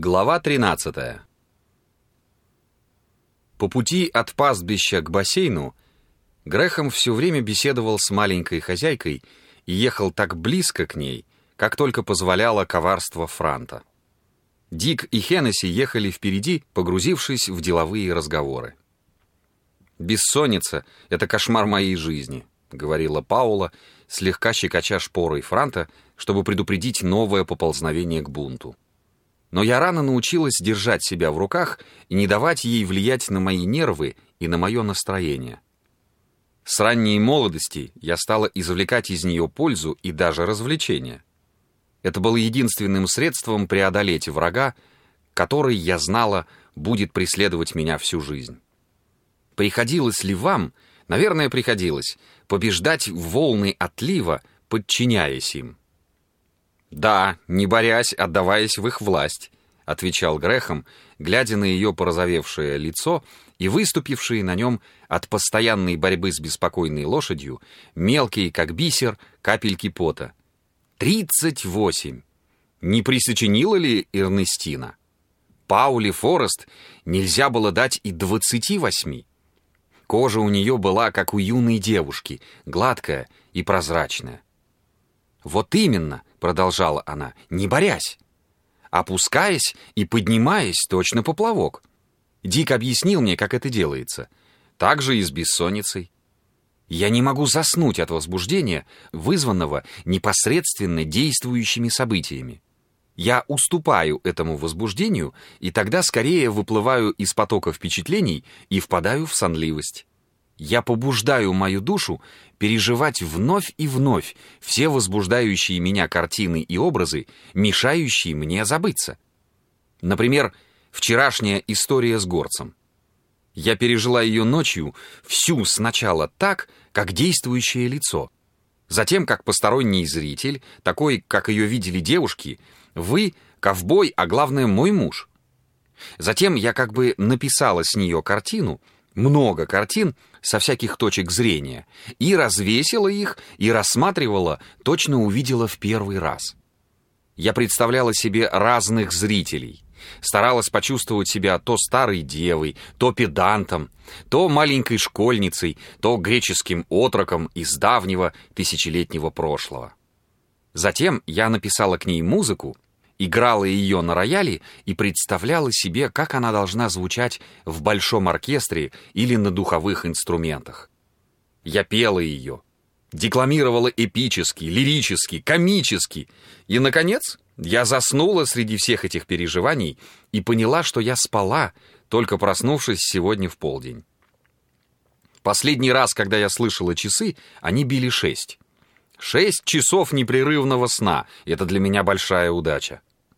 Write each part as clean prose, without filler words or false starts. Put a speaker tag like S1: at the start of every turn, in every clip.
S1: Глава 13. По пути от пастбища к бассейну Грэхэм все время беседовал с маленькой хозяйкой и ехал так близко к ней, как только позволяло коварство Франта. Дик и Хеннесси ехали впереди, погрузившись в деловые разговоры. «Бессонница — это кошмар моей жизни», — говорила Паула, слегка щекоча шпорой Франта, чтобы предупредить новое поползновение к бунту. Но я рано научилась держать себя в руках и не давать ей влиять на мои нервы и на мое настроение. С ранней молодости я стала извлекать из нее пользу и даже развлечения. Это было единственным средством преодолеть врага, который, я знала, будет преследовать меня всю жизнь. Приходилось ли вам, наверное, приходилось, побеждать волны отлива, подчиняясь им? «Да, не борясь, отдаваясь в их власть», — отвечал Грэхэм, глядя на ее порозовевшее лицо и выступившие на нем от постоянной борьбы с беспокойной лошадью мелкие, как бисер, капельки пота. 38! Не присочинила ли Эрнестина? Пауле Форест нельзя было дать и 28. Кожа у нее была, как у юной девушки, гладкая и прозрачная. «Вот именно», — продолжала она, — «не борясь, опускаясь и поднимаясь точно поплавок. Дик объяснил мне, как это делается. Так же и с бессонницей. Я не могу заснуть от возбуждения, вызванного непосредственно действующими событиями. Я уступаю этому возбуждению, и тогда скорее выплываю из потока впечатлений и впадаю в сонливость. Я побуждаю мою душу переживать вновь и вновь все возбуждающие меня картины и образы, мешающие мне забыться. Например, вчерашняя история с горцем. Я пережила ее ночью всю сначала так, как действующее лицо, затем как посторонний зритель, такой, как ее видели девушки, вы, ковбой, а главное, мой муж. Затем я как бы написала с нее картину, много картин со всяких точек зрения, и развесила их, и рассматривала, точно увидела в первый раз. Я представляла себе разных зрителей, старалась почувствовать себя то старой девой, то педантом, то маленькой школьницей, то греческим отроком из давнего тысячелетнего прошлого. Затем я написала к ней музыку, играла ее на рояле и представляла себе, как она должна звучать в большом оркестре или на духовых инструментах. Я пела ее, декламировала эпически, лирически, комически, и, наконец, я заснула среди всех этих переживаний и поняла, что я спала, только проснувшись сегодня в полдень. Последний раз, когда я слышала часы, они били 6. 6 часов непрерывного сна — это для меня большая удача.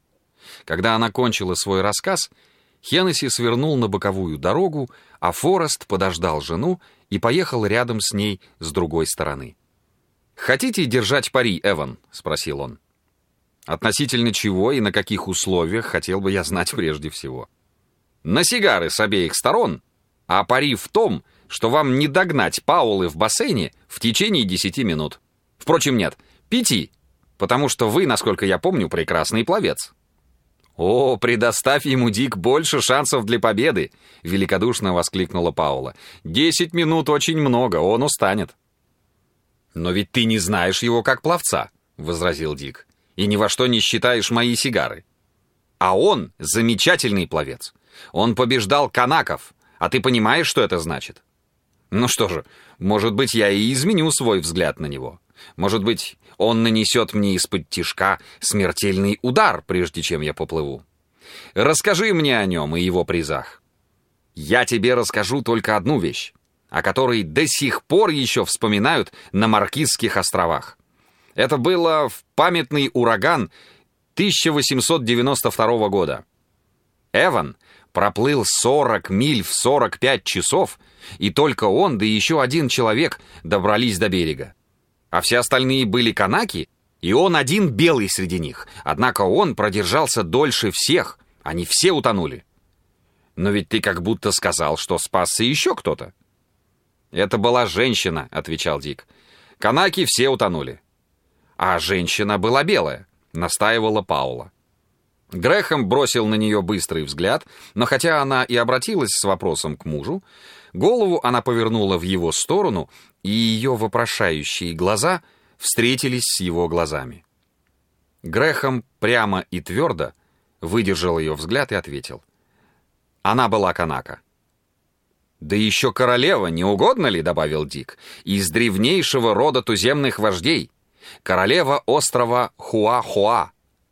S1: Когда она кончила свой рассказ, Хеннесси свернул на боковую дорогу, а Форест подождал жену и поехал рядом с ней с другой стороны. «Хотите держать пари, Эван?» — спросил он. «Относительно чего и на каких условиях, хотел бы я знать прежде всего». «На сигары с обеих сторон, а пари в том, что вам не догнать Паулы в бассейне в течение 10 минут. Впрочем, нет, 5, потому что вы, насколько я помню, прекрасный пловец». «О, предоставь ему, Дик, больше шансов для победы!» — великодушно воскликнула Паула. 10 минут очень много, он устанет. «Но ведь ты не знаешь его как пловца», — возразил Дик, «и ни во что не считаешь мои сигары. А он замечательный пловец. Он побеждал канаков, а ты понимаешь, что это значит? Ну что же, может быть, я и изменю свой взгляд на него. Может быть, он нанесет мне из-под тишка смертельный удар, прежде чем я поплыву. Расскажи мне о нем и его призах. Я тебе расскажу только одну вещь, о которой до сих пор еще вспоминают на Маркизских островах. Это было в памятный ураган 1892 года. Эван проплыл 40 миль в 45 часов, и только он, да еще один человек добрались до берега. А все остальные были канаки, и он один белый среди них. Однако он продержался дольше всех, они все утонули. Но ведь ты как будто сказал, что спасся еще кто-то. «Это была женщина», — отвечал Дик. «Канаки все утонули». «А женщина была белая», — настаивала Паула. Грэхэм бросил на нее быстрый взгляд, но хотя она и обратилась с вопросом к мужу, голову она повернула в его сторону, и ее вопрошающие глаза встретились с его глазами. Грэхэм прямо и твердо выдержал ее взгляд и ответил. Она была канака. «Да еще королева, не угодно ли?» — добавил Дик. «Из древнейшего рода туземных вождей. Королева острова Хуа-Хуа.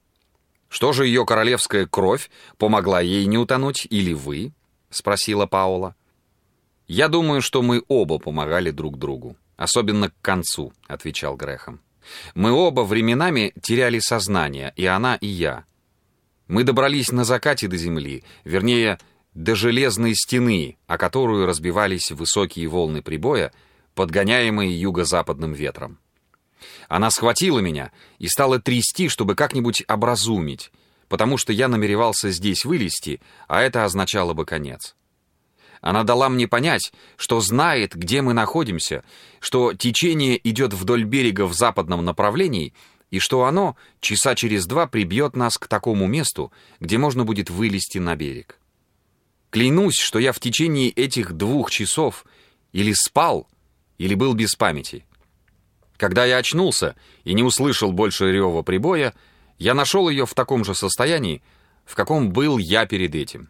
S1: Что же ее королевская кровь помогла ей не утонуть, или вы?» — спросила Паула. «Я думаю, что мы оба помогали друг другу, особенно к концу», — отвечал Грэхэм. «Мы оба временами теряли сознание, и она, и я. Мы добрались на закате до земли, вернее, до железной стены, о которую разбивались высокие волны прибоя, подгоняемые юго-западным ветром. Она схватила меня и стала трясти, чтобы как-нибудь образумить, потому что я намеревался здесь вылезти, а это означало бы конец. Она дала мне понять, что знает, где мы находимся, что течение идет вдоль берега в западном направлении, и что оно часа через 2 прибьет нас к такому месту, где можно будет вылезти на берег. Клянусь, что я в течение этих 2 часов или спал, или был без памяти. Когда я очнулся и не услышал больше рева прибоя, я нашел ее в таком же состоянии, в каком был я перед этим.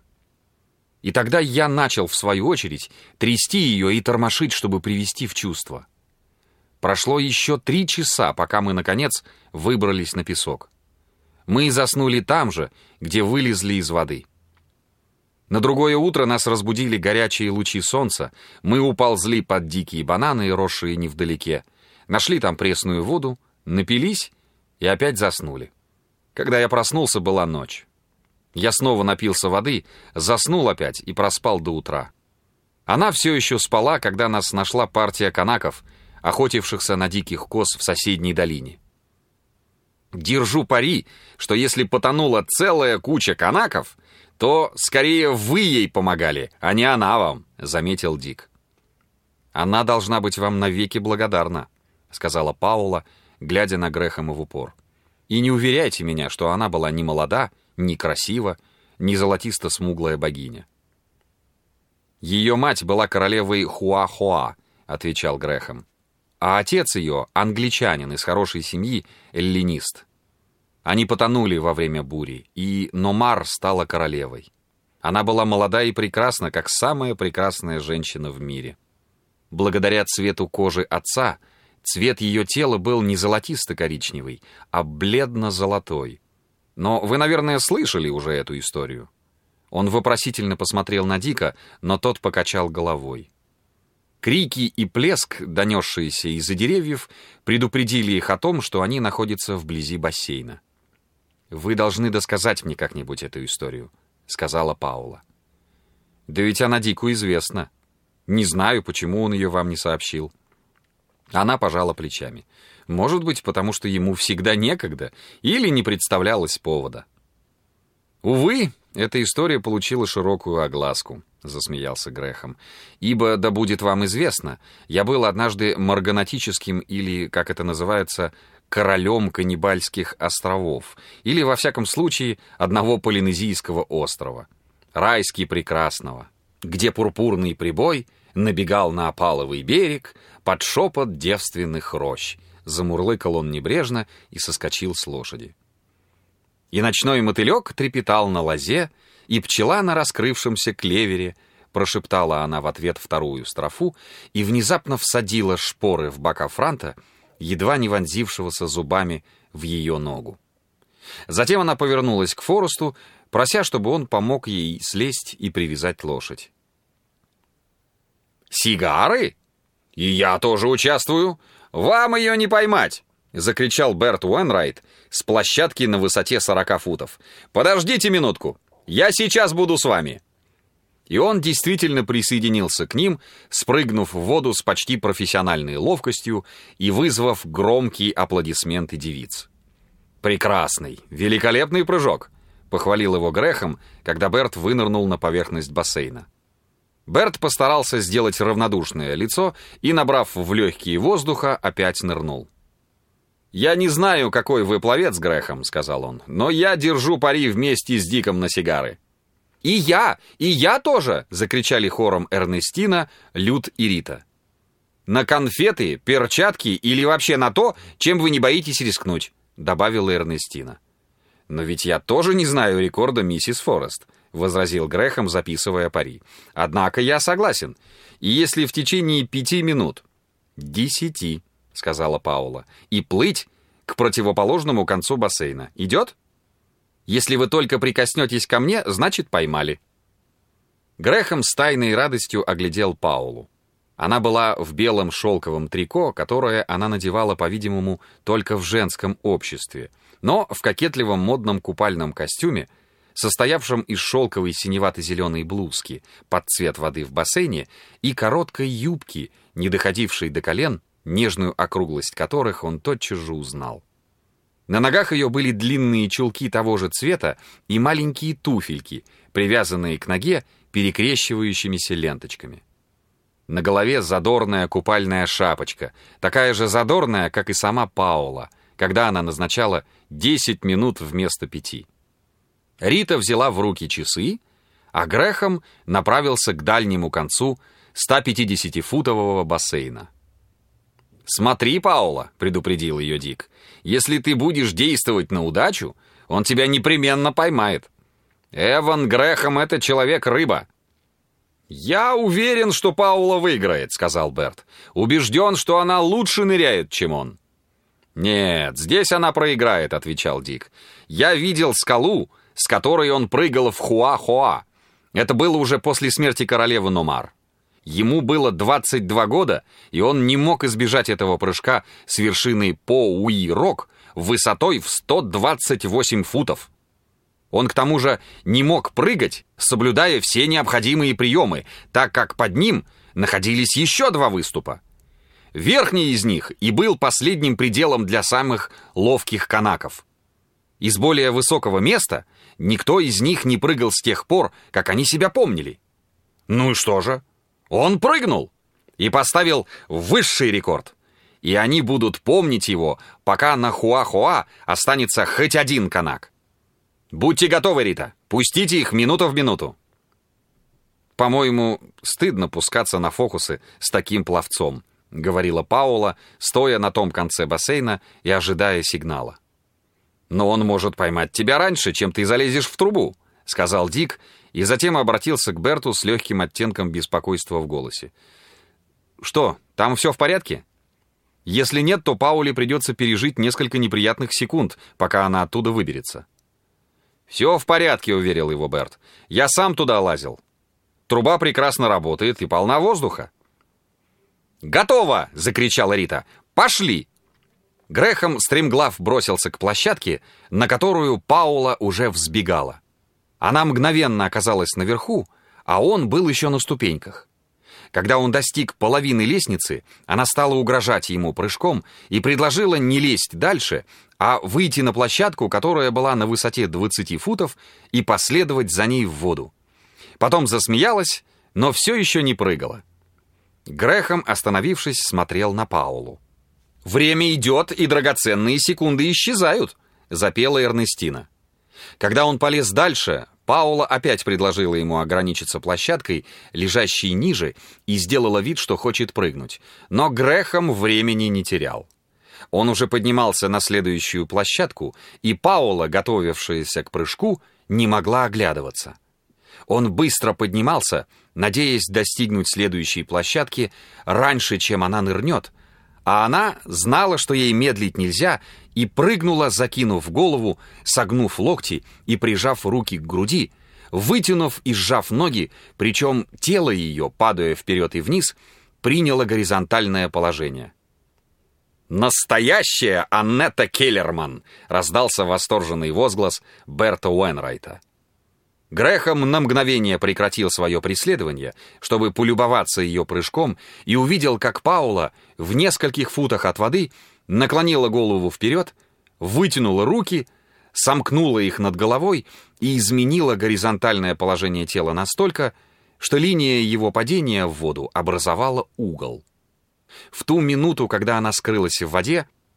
S1: И тогда я начал, в свою очередь, трясти ее и тормошить, чтобы привести в чувство. Прошло еще 3 часа, пока мы, наконец, выбрались на песок. Мы заснули там же, где вылезли из воды. На другое утро нас разбудили горячие лучи солнца, мы уползли под дикие бананы, росшие невдалеке, нашли там пресную воду, напились и опять заснули. Когда я проснулся, была ночь. Я снова напился воды, заснул опять и проспал до утра. Она все еще спала, когда нас нашла партия канаков, охотившихся на диких коз в соседней долине. Держу пари, что если потонула целая куча канаков, то скорее вы ей помогали, а не она вам, заметил Дик. Она должна быть вам навеки благодарна, сказала Паула, глядя на Грэхэма в упор. И не уверяйте меня, что она была ни молода, ни красива, ни золотисто-смуглая богиня. Ее мать была королевой Хуа-Хуа, отвечал Грэхэм. А отец ее, англичанин из хорошей семьи, эллинист. Они потонули во время бури, и Номар стала королевой. Она была молода и прекрасна, как самая прекрасная женщина в мире. Благодаря цвету кожи отца, цвет ее тела был не золотисто-коричневый, а бледно-золотой. Но вы, наверное, слышали уже эту историю. Он вопросительно посмотрел на Дика, но тот покачал головой. Крики и плеск, донесшиеся из-за деревьев, предупредили их о том, что они находятся вблизи бассейна. «Вы должны досказать мне как-нибудь эту историю», — сказала Паула. «Да ведь она Дику известна. Не знаю, почему он ее вам не сообщил». Она пожала плечами. «Может быть, потому что ему всегда некогда или не представлялось повода». «Увы, эта история получила широкую огласку», — засмеялся Грэхэм. «Ибо, да будет вам известно, я был однажды марганатическим или, как это называется, королем каннибальских островов, или, во всяком случае, одного полинезийского острова, райски прекрасного, где пурпурный прибой набегал на опаловый берег под шепот девственных рощ», — замурлыкал он небрежно и соскочил с лошади. «И ночной мотылек трепетал на лозе, и пчела на раскрывшемся клевере», — прошептала она в ответ вторую строфу и внезапно всадила шпоры в бока Франта, едва не вонзившегося зубами в ее ногу. Затем она повернулась к Форесту, прося, чтобы он помог ей слезть и привязать лошадь. «Сигары? И я тоже участвую. Вам ее не поймать!» — закричал Берт Уэнрайт с площадки на высоте 40 футов. «Подождите минутку! Я сейчас буду с вами!» И он действительно присоединился к ним, спрыгнув в воду с почти профессиональной ловкостью и вызвав громкие аплодисменты девиц. «Прекрасный, великолепный прыжок!» — похвалил его Грэхэм, когда Берт вынырнул на поверхность бассейна. Берт постарался сделать равнодушное лицо и, набрав в легкие воздуха, опять нырнул. «Я не знаю, какой вы пловец, Грэхэм», — сказал он, «но я держу пари вместе с Диком на сигары». И я тоже!» — закричали хором Эрнестина, Люд и Рита. «На конфеты, перчатки или вообще на то, чем вы не боитесь рискнуть», — добавила Эрнестина. «Но ведь я тоже не знаю рекорда миссис Форест», — возразил Грэхэм, записывая пари. «Однако я согласен. И если в течение 5 минут...» 10, — сказала Паула, — «и плыть к противоположному концу бассейна. Идет? Если вы только прикоснетесь ко мне, значит, поймали». Грэхэм с тайной радостью оглядел Паулу. Она была в белом шелковом трико, которое она надевала, по-видимому, только в женском обществе, но в кокетливом модном купальном костюме, состоявшем из шелковой синевато-зеленой блузки под цвет воды в бассейне и короткой юбки, не доходившей до колен, нежную округлость которых он тотчас же узнал. На ногах ее были длинные чулки того же цвета и маленькие туфельки, привязанные к ноге перекрещивающимися ленточками. На голове задорная купальная шапочка, такая же задорная, как и сама Паула, когда она назначала 10 минут вместо 5. Рита взяла в руки часы, а Грэхэм направился к дальнему концу 150-футового бассейна. «Смотри, Паула», — предупредил ее Дик, — «если ты будешь действовать на удачу, он тебя непременно поймает. Эван Грэхэм — это человек-рыба». «Я уверен, что Паула выиграет», — сказал Берт. «Убежден, что она лучше ныряет, чем он». «Нет, здесь она проиграет», — отвечал Дик. «Я видел скалу, с которой он прыгал в Хуа-Хуа. Это было уже после смерти королевы Номар. Ему было 22 года, и он не мог избежать этого прыжка с вершины По-Уи-Рок высотой в 128 футов. Он к тому же не мог прыгать, соблюдая все необходимые приемы, так как под ним находились еще 2 выступа. Верхний из них и был последним пределом для самых ловких канаков. Из более высокого места никто из них не прыгал с тех пор, как они себя помнили. Ну и что же? Он прыгнул и поставил высший рекорд. И они будут помнить его, пока на Хуа-Хуа останется хоть один канак. Будьте готовы, Рита. Пустите их минута в минуту. «По-моему, стыдно пускаться на фокусы с таким пловцом», — говорила Паула, стоя на том конце бассейна и ожидая сигнала. «Но он может поймать тебя раньше, чем ты залезешь в трубу», — сказал Дик, и затем обратился к Берту с легким оттенком беспокойства в голосе. «Что, там все в порядке? Если нет, то Пауле придется пережить несколько неприятных секунд, пока она оттуда выберется». «Все в порядке», — уверил его Берт. «Я сам туда лазил. Труба прекрасно работает и полна воздуха». «Готово!» — закричала Рита. «Пошли!» Грэхэм стремглав бросился к площадке, на которую Паула уже взбегала. Она мгновенно оказалась наверху, а он был еще на ступеньках. Когда он достиг половины лестницы, она стала угрожать ему прыжком и предложила не лезть дальше, а выйти на площадку, которая была на высоте 20 футов, и последовать за ней в воду. Потом засмеялась, но все еще не прыгала. Грэхэм, остановившись, смотрел на Паулу. «Время идет, и драгоценные секунды исчезают», — запела Эрнестина. Когда он полез дальше, Паула опять предложила ему ограничиться площадкой, лежащей ниже, и сделала вид, что хочет прыгнуть. Но Грэхэм времени не терял. Он уже поднимался на следующую площадку, и Паула, готовившаяся к прыжку, не могла оглядываться. Он быстро поднимался, надеясь достигнуть следующей площадки раньше, чем она нырнет, а она знала, что ей медлить нельзя, и прыгнула, закинув голову, согнув локти и прижав руки к груди, вытянув и сжав ноги, причем тело ее, падая вперед и вниз, приняло горизонтальное положение. «Настоящая Аннетта Келлерман!» — раздался восторженный возглас Берта Уэнрайта. Грэхэм на мгновение прекратил свое преследование, чтобы полюбоваться ее прыжком, и увидел, как Паула в нескольких футах от воды наклонила голову вперед, вытянула руки, сомкнула их над головой и изменила горизонтальное положение тела настолько, что линия его падения в воду образовала угол. В ту минуту, когда она скрылась в воде,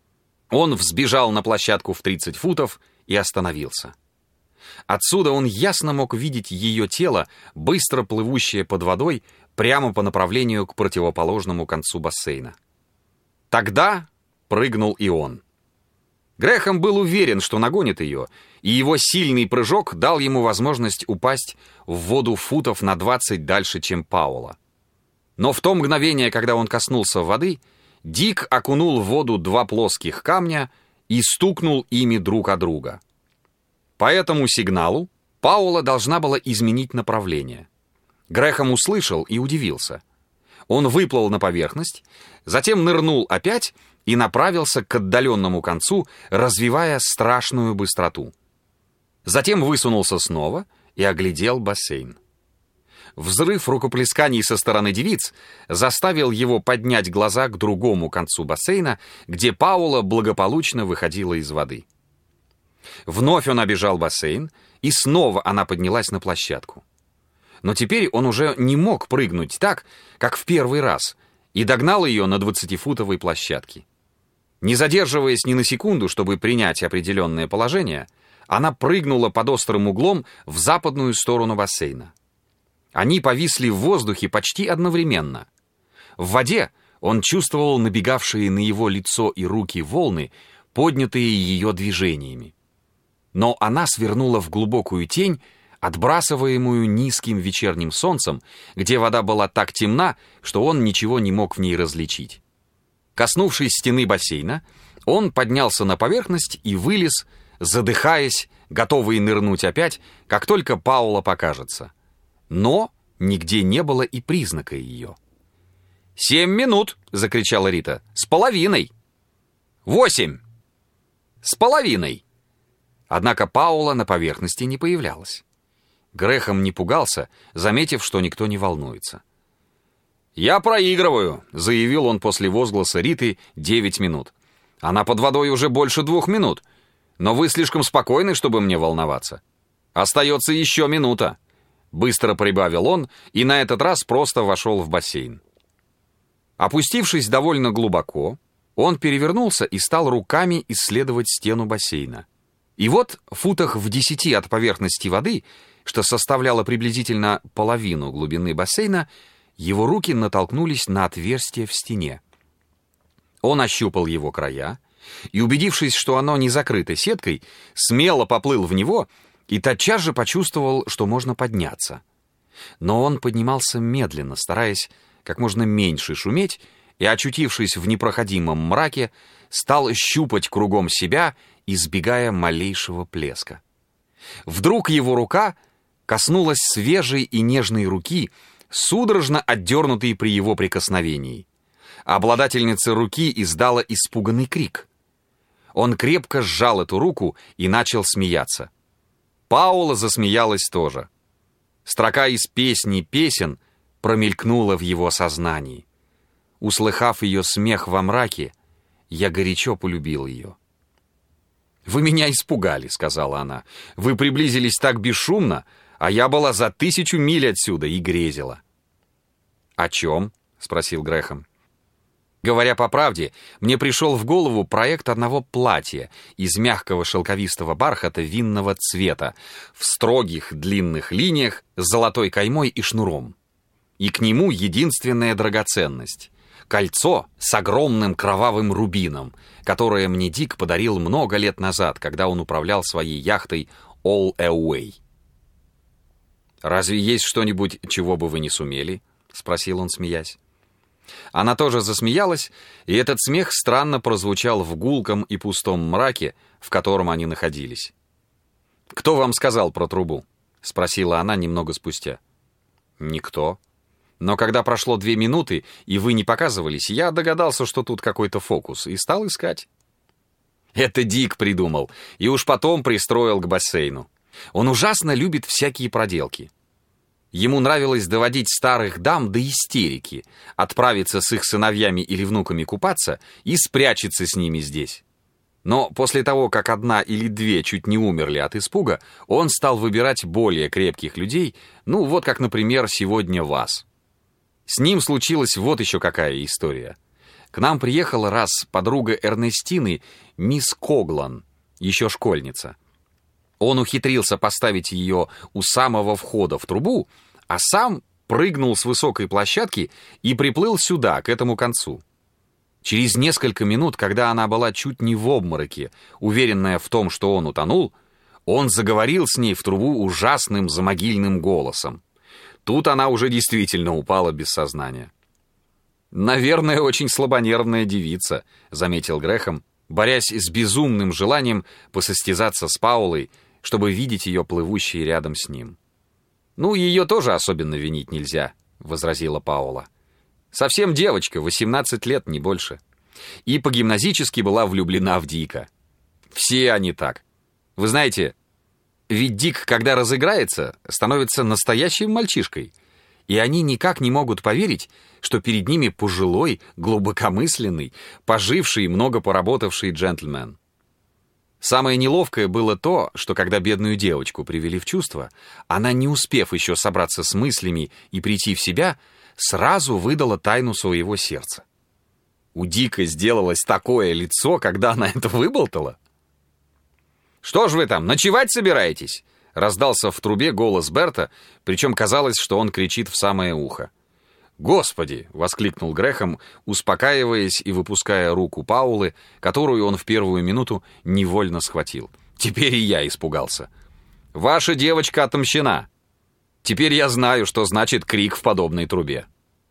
S1: Он взбежал на площадку в 30 футов и остановился. Отсюда он ясно мог видеть ее тело, быстро плывущее под водой, прямо по направлению к противоположному концу бассейна. Тогда прыгнул и он. Грэхэм был уверен, что нагонит ее, и его сильный прыжок дал ему возможность упасть в воду футов на 20 дальше, чем Пауэлла. Но в то мгновение, когда он коснулся воды, Дик окунул в воду 2 плоских камня и стукнул ими друг о друга. По этому сигналу Пауэлла должна была изменить направление. Грэхэм услышал и удивился. Он выплыл на поверхность, затем нырнул опять и направился к отдаленному концу, развивая страшную быстроту. Затем высунулся снова и оглядел бассейн. Взрыв рукоплесканий со стороны девиц заставил его поднять глаза к другому концу бассейна, где Пауэлла благополучно выходила из воды. Вновь он обежал бассейн, и снова она поднялась на площадку. Но теперь он уже не мог прыгнуть так, как в первый раз, и догнал ее на 20-футовой площадке. Не задерживаясь ни на секунду, чтобы принять определенное положение, она прыгнула под острым углом в западную сторону бассейна. Они повисли в воздухе почти одновременно. В воде он чувствовал набегавшие на его лицо и руки волны, поднятые ее движениями. Но она свернула в глубокую тень, отбрасываемую низким вечерним солнцем, где вода была так темна, что он ничего не мог в ней различить. Коснувшись стены бассейна, он поднялся на поверхность и вылез, задыхаясь, готовый нырнуть опять, как только Пауэлла покажется. Но нигде не было и признака ее. 7 минут!» — закричала Рита. «С половиной!» 8! С половиной!» Однако Пауэлла на поверхности не появлялась. Грэхэм не пугался, заметив, что никто не волнуется. «Я проигрываю», — заявил он после возгласа Риты 9 минут. «Она под водой уже больше 2 минут. Но вы слишком спокойны, чтобы мне волноваться. Остается еще минута». Быстро прибавил он и на этот раз просто вошел в бассейн. Опустившись довольно глубоко, он перевернулся и стал руками исследовать стену бассейна. И вот в футах в 10 от поверхности воды, что составляло приблизительно половину глубины бассейна, его руки натолкнулись на отверстие в стене. Он ощупал его края и, убедившись, что оно не закрыто сеткой, смело поплыл в него и тотчас же почувствовал, что можно подняться. Но он поднимался медленно, стараясь как можно меньше шуметь, и, очутившись в непроходимом мраке, стал щупать кругом себя, избегая малейшего плеска. Вдруг его рука коснулась свежей и нежной руки, судорожно отдернутой при его прикосновении. Обладательница руки издала испуганный крик. Он крепко сжал эту руку и начал смеяться. Пауэлла засмеялась тоже. Строка из песни песен промелькнула в его сознании. Услыхав ее смех во мраке, я горячо полюбил ее. «Вы меня испугали», — сказала она. «Вы приблизились так бесшумно, а я была за 1000 миль отсюда и грезила». «О чем?» — спросил Грэхэм. «Говоря по правде, мне пришел в голову проект одного платья из мягкого шелковистого бархата винного цвета в строгих длинных линиях с золотой каймой и шнуром. И к нему единственная драгоценность — кольцо с огромным кровавым рубином, которое мне Дик подарил много лет назад, когда он управлял своей яхтой All Away». «Разве есть что-нибудь, чего бы вы не сумели?» — спросил он, смеясь. Она тоже засмеялась, и этот смех странно прозвучал в гулком и пустом мраке, в котором они находились. «Кто вам сказал про трубу?» — спросила она немного спустя. «Никто. Но когда прошло 2 минуты, и вы не показывались, я догадался, что тут какой-то фокус, и стал искать». Это Дик придумал, и уж потом пристроил к бассейну. Он ужасно любит всякие проделки. Ему нравилось доводить старых дам до истерики, отправиться с их сыновьями или внуками купаться и спрячется с ними здесь. Но после того, как 1 или 2 чуть не умерли от испуга, он стал выбирать более крепких людей, ну вот как, например, сегодня вас. С ним случилась вот еще какая история. К нам приехала раз подруга Эрнестины, мисс Коглан, еще школьница. Он ухитрился поставить ее у самого входа в трубу, а сам прыгнул с высокой площадки и приплыл сюда, к этому концу. Через несколько минут, когда она была чуть не в обмороке, уверенная в том, что он утонул, он заговорил с ней в трубу ужасным замогильным голосом. Тут она уже действительно упала без сознания. «Наверное, очень слабонервная девица», — заметил Грэхэм, борясь с безумным желанием посостязаться с Паулой, чтобы видеть ее плывущей рядом с ним. «Ну, ее тоже особенно винить нельзя», — возразила Паула. «Совсем девочка, 18 лет, не больше. И по-гимназически была влюблена в Дика. Все они так. Вы знаете, ведь Дик, когда разыграется, становится настоящим мальчишкой, и они никак не могут поверить, что перед ними пожилой, глубокомысленный, поживший и много поработавший джентльмен. Самое неловкое было то, что когда бедную девочку привели в чувство, она, не успев еще собраться с мыслями и прийти в себя, сразу выдала тайну своего сердца. У Дика сделалось такое лицо, когда она это выболтала. «Что ж вы там, ночевать собираетесь?» Раздался в трубе голос Берта, причем казалось, что он кричит в самое ухо. «Господи!» — воскликнул Грэхэм, успокаиваясь и выпуская руку Паулы, которую он в первую минуту невольно схватил. «Теперь и я испугался. Ваша девочка отомщена. Теперь я знаю, что значит крик в подобной трубе».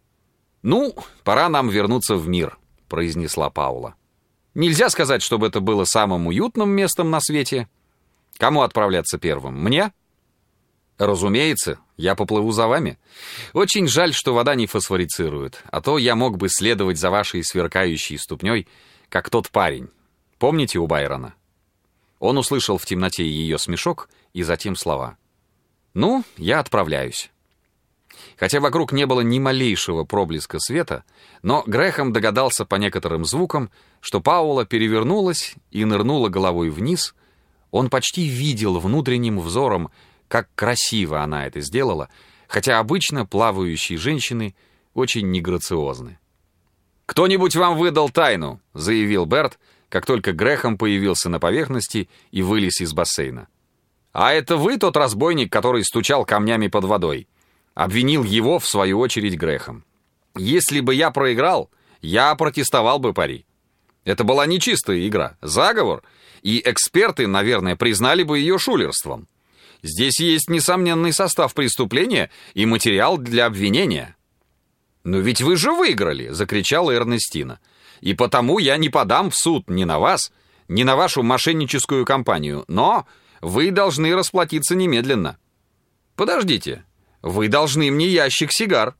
S1: «Ну, пора нам вернуться в мир», — произнесла Паула. «Нельзя сказать, чтобы это было самым уютным местом на свете. Кому отправляться первым? Мне?» «Разумеется, я поплыву за вами. Очень жаль, что вода не фосфорицирует, а то я мог бы следовать за вашей сверкающей ступней, как тот парень. Помните у Байрона?» Он услышал в темноте ее смешок и затем слова. «Ну, я отправляюсь». Хотя вокруг не было ни малейшего проблеска света, но Грэхэм догадался по некоторым звукам, что Паула перевернулась и нырнула головой вниз. Он почти видел внутренним взором, как красиво она это сделала, хотя обычно плавающие женщины очень неграциозны. «Кто-нибудь вам выдал тайну», — заявил Берт, как только Грэхэм появился на поверхности и вылез из бассейна. «А это вы тот разбойник, который стучал камнями под водой?» — обвинил его, в свою очередь, Грэхэм. «Если бы я проиграл, я протестовал бы пари. Это была нечистая игра, заговор, и эксперты, наверное, признали бы ее шулерством. Здесь есть несомненный состав преступления и материал для обвинения». «Но ведь вы же выиграли!» — закричала Эрнестина. «И потому я не подам в суд ни на вас, ни на вашу мошенническую компанию, но вы должны расплатиться немедленно». «Подождите, вы должны мне ящик сигар».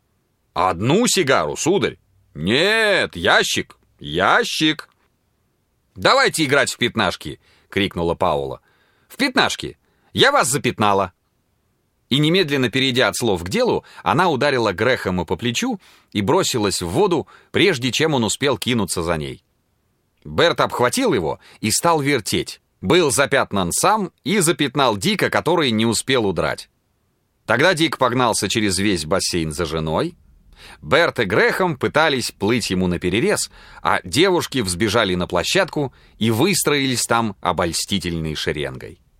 S1: «Одну сигару, сударь?» «Нет, ящик, ящик». «Давайте играть в пятнашки!» — крикнула Паула. «В пятнашки! Я вас запятнала!» И немедленно перейдя от слов к делу, она ударила Грэхэма по плечу и бросилась в воду, прежде чем он успел кинуться за ней. Берт обхватил его и стал вертеть. Был запятнан сам и запятнал Дика, который не успел удрать. Тогда Дик погнался через весь бассейн за женой. Берт и Грэхэм пытались плыть ему наперерез, а девушки взбежали на площадку и выстроились там обольстительной шеренгой.